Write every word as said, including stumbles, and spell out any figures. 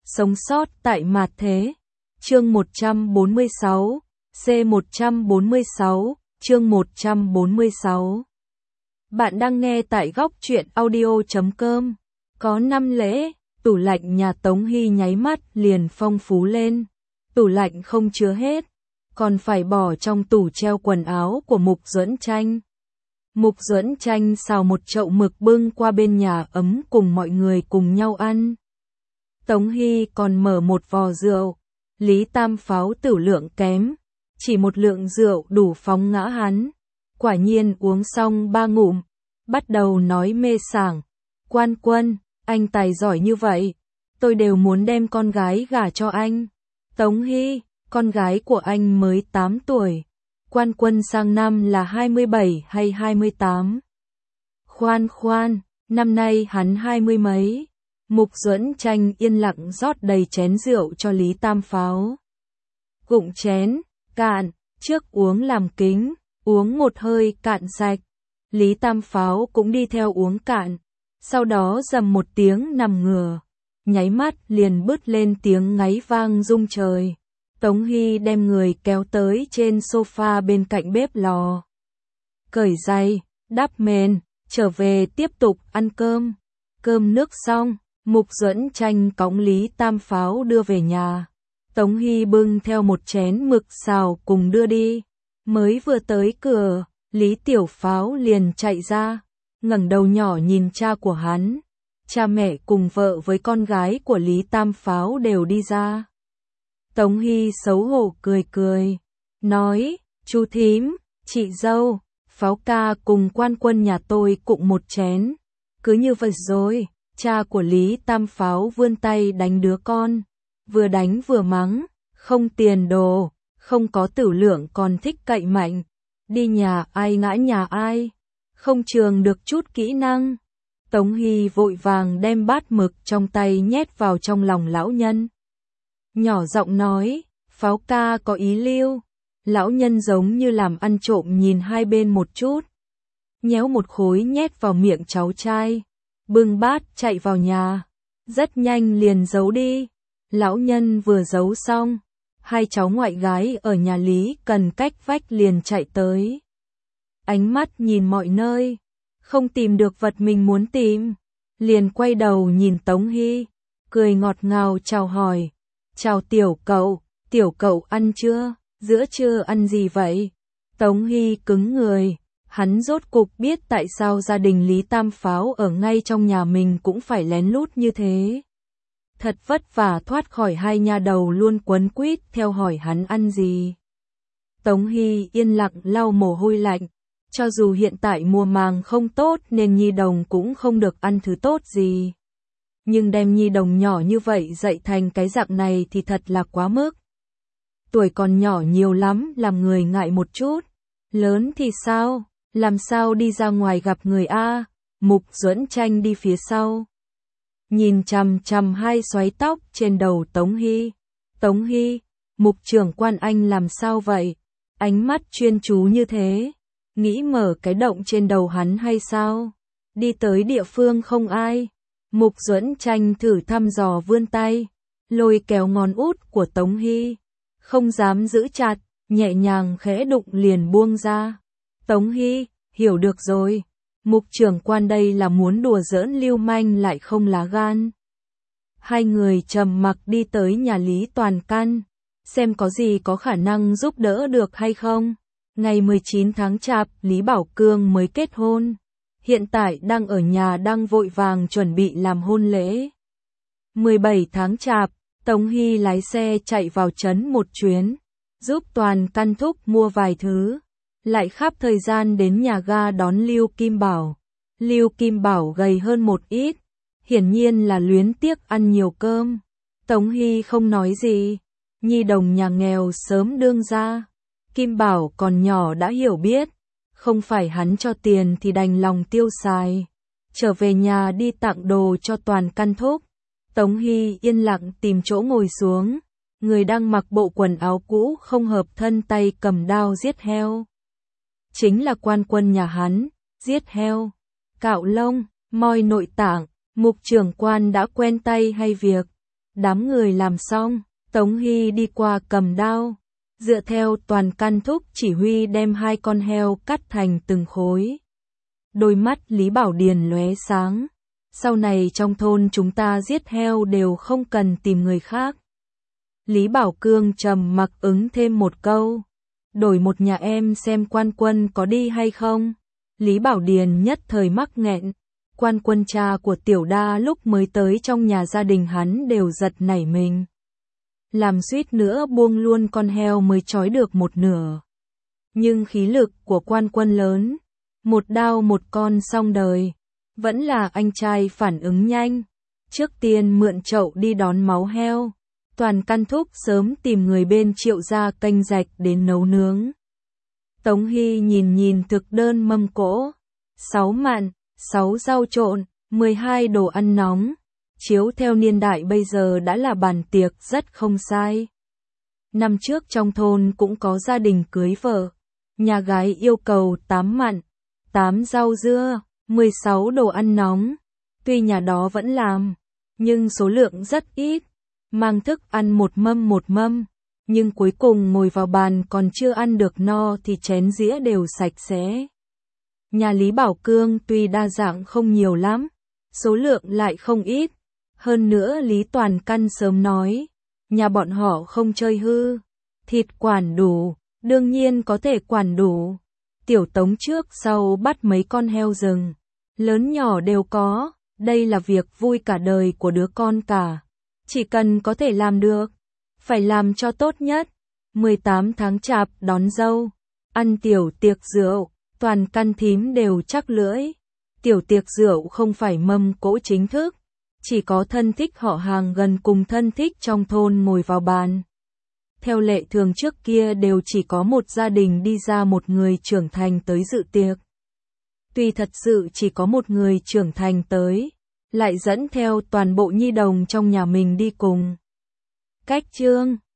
Sống sót tại mạt thế. Chương một trăm bốn mươi sáu, C một trăm bốn mươi sáu, chương một trăm bốn mươi sáu. Bạn đang nghe tại góc truyện audio chấm com. Có năm lễ, tủ lạnh nhà Tống Hy nháy mắt liền phong phú lên. Tủ lạnh không chứa hết, còn phải bỏ trong tủ treo quần áo của Mục Duẫn Tranh. Mục Duẫn Tranh xào một chậu mực bưng qua bên nhà ấm cùng mọi người cùng nhau ăn. Tống Hy còn mở một vò rượu. Lý Tam Pháo tử lượng kém, chỉ một lượng rượu đủ phóng ngã hắn. Quả nhiên uống xong ba ngụm, bắt đầu nói mê sảng. Quan Quân, anh tài giỏi như vậy, tôi đều muốn đem con gái gả cho anh. Tống Hy, con gái của anh mới tám tuổi. Quan Quân sang năm là hai mươi bảy hay hai mươi tám? Khoan khoan, năm nay hắn hai mươi mấy. Mục Duẫn Tranh yên lặng rót đầy chén rượu cho Lý Tam Pháo. Gụng chén, cạn, trước uống làm kính, uống một hơi cạn sạch. Lý Tam Pháo cũng đi theo uống cạn, sau đó rầm một tiếng nằm ngửa, nháy mắt liền bứt lên tiếng ngáy vang rung trời. Tống Hy đem người kéo tới trên sofa bên cạnh bếp lò. Cởi giày, đắp mền, trở về tiếp tục ăn cơm. Cơm nước xong, Mục Duẫn Tranh cõng Lý Tam Pháo đưa về nhà. Tống Hy bưng theo một chén mực xào cùng đưa đi. Mới vừa tới cửa, Lý Tiểu Pháo liền chạy ra, ngẩng đầu nhỏ nhìn cha của hắn. Cha mẹ cùng vợ với con gái của Lý Tam Pháo đều đi ra. Tống Hy xấu hổ cười cười, nói, chú thím, chị dâu, Pháo ca cùng Quan Quân nhà tôi cụng một chén. Cứ như vậy rồi. Cha của Lý Tam Pháo vươn tay đánh đứa con, vừa đánh vừa mắng, không tiền đồ, không có tử lượng còn thích cậy mạnh, đi nhà ai ngã nhà ai, không trường được chút kỹ năng. Tống Hy vội vàng đem bát mực trong tay nhét vào trong lòng lão nhân. Nhỏ giọng nói, Pháo ca có ý lưu. Lão nhân giống như làm ăn trộm nhìn hai bên một chút, nhéo một khối nhét vào miệng cháu trai. Bưng bát chạy vào nhà, rất nhanh liền giấu đi. Lão nhân vừa giấu xong, hai cháu ngoại gái ở nhà Lý Cần cách vách liền chạy tới. Ánh mắt nhìn mọi nơi, không tìm được vật mình muốn tìm, liền quay đầu nhìn Tống Hy, cười ngọt ngào chào hỏi. Chào tiểu cậu, tiểu cậu ăn chưa, giữa trưa ăn gì vậy? Tống Hy cứng người. Hắn rốt cục biết tại sao gia đình Lý Tam Pháo ở ngay trong nhà mình cũng phải lén lút như thế. Thật vất vả thoát khỏi hai nha đầu luôn quấn quýt theo hỏi hắn ăn gì. Tống Hy yên lặng lau mồ hôi lạnh. Cho dù hiện tại mùa màng không tốt nên nhi đồng cũng không được ăn thứ tốt gì. Nhưng đem nhi đồng nhỏ như vậy dạy thành cái dạng này thì thật là quá mức. Tuổi còn nhỏ nhiều lắm làm người ngại một chút. Lớn thì sao? Làm sao đi ra ngoài gặp người a? Mục Duẫn Tranh đi phía sau, nhìn chằm chằm hai xoáy tóc trên đầu Tống Hy. Tống Hy, Mục trưởng quan anh làm sao vậy? Ánh mắt chuyên chú như thế, nghĩ mở cái động trên đầu hắn hay sao? Đi tới địa phương không ai. Mục Duẫn Tranh thử thăm dò vươn tay, lôi kéo ngón út của Tống Hy, không dám giữ chặt, nhẹ nhàng khẽ đụng liền buông ra. Tống Hy, hiểu được rồi. Mục trưởng quan đây là muốn đùa giỡn lưu manh lại không lá gan. Hai người trầm mặc đi tới nhà Lý Toàn Căn, xem có gì có khả năng giúp đỡ được hay không. Ngày mười chín tháng Chạp, Lý Bảo Cương mới kết hôn. Hiện tại đang ở nhà đang vội vàng chuẩn bị làm hôn lễ. mười bảy tháng Chạp, Tống Hy lái xe chạy vào trấn một chuyến, giúp Toàn Căn thúc mua vài thứ. Lại khắp thời gian đến nhà ga đón Lưu Kim Bảo. Lưu Kim Bảo gầy hơn một ít, hiển nhiên là luyến tiếc ăn nhiều cơm. Tống Hy không nói gì, nhi đồng nhà nghèo sớm đương ra. Kim Bảo còn nhỏ đã hiểu biết, không phải hắn cho tiền thì đành lòng tiêu xài. Trở về nhà đi tặng đồ cho Toàn Căn thúc. Tống Hy yên lặng tìm chỗ ngồi xuống, người đang mặc bộ quần áo cũ không hợp thân tay cầm đao giết heo. Chính là Quan Quân nhà hắn, giết heo, cạo lông, moi nội tạng. Mục trưởng quan đã quen tay hay việc. Đám người làm xong, Tống Hy đi qua cầm đao, dựa theo Toàn Căn Thúc chỉ huy đem hai con heo cắt thành từng khối. Đôi mắt Lý Bảo Điền lóe sáng. Sau này trong thôn chúng ta giết heo đều không cần tìm người khác. Lý Bảo Cương trầm mặc ứng thêm một câu. Đổi một nhà em xem Quan Quân có đi hay không. Lý Bảo Điền nhất thời mắc nghẹn. Quan Quân cha của Tiểu Đa lúc mới tới trong nhà gia đình hắn đều giật nảy mình. Làm suýt nữa buông luôn con heo mới trói được một nửa. Nhưng khí lực của Quan Quân lớn. Một đao một con xong đời. Vẫn là anh trai phản ứng nhanh. Trước tiên mượn chậu đi đón máu heo. Toàn Căn Thúc sớm tìm người bên Triệu gia canh rạch đến nấu nướng. Tống Hy nhìn nhìn thực đơn mâm cỗ. Sáu mặn, sáu rau trộn, mười hai đồ ăn nóng. Chiếu theo niên đại bây giờ đã là bàn tiệc rất không sai. Năm trước trong thôn cũng có gia đình cưới vợ. Nhà gái yêu cầu tám mặn, tám rau dưa, mười sáu đồ ăn nóng. Tuy nhà đó vẫn làm, nhưng số lượng rất ít. Mang thức ăn một mâm một mâm. Nhưng cuối cùng ngồi vào bàn còn chưa ăn được no thì chén dĩa đều sạch sẽ. Nhà Lý Bảo Cương tuy đa dạng không nhiều lắm, số lượng lại không ít. Hơn nữa Lý Toàn Căn sớm nói, nhà bọn họ không chơi hư, thịt quản đủ, đương nhiên có thể quản đủ. Tiểu Tống trước sau bắt mấy con heo rừng, lớn nhỏ đều có, đây là việc vui cả đời của đứa con cả. Chỉ cần có thể làm được, phải làm cho tốt nhất. mười tám tháng chạp đón dâu, ăn tiểu tiệc rượu, Toàn Căn thím đều chắc lưỡi. Tiểu tiệc rượu không phải mâm cỗ chính thức, chỉ có thân thích họ hàng gần cùng thân thích trong thôn ngồi vào bàn. Theo lệ thường trước kia đều chỉ có một gia đình đi ra một người trưởng thành tới dự tiệc. Tuy thật sự chỉ có một người trưởng thành tới, lại dẫn theo toàn bộ nhi đồng trong nhà mình đi cùng. Cách chương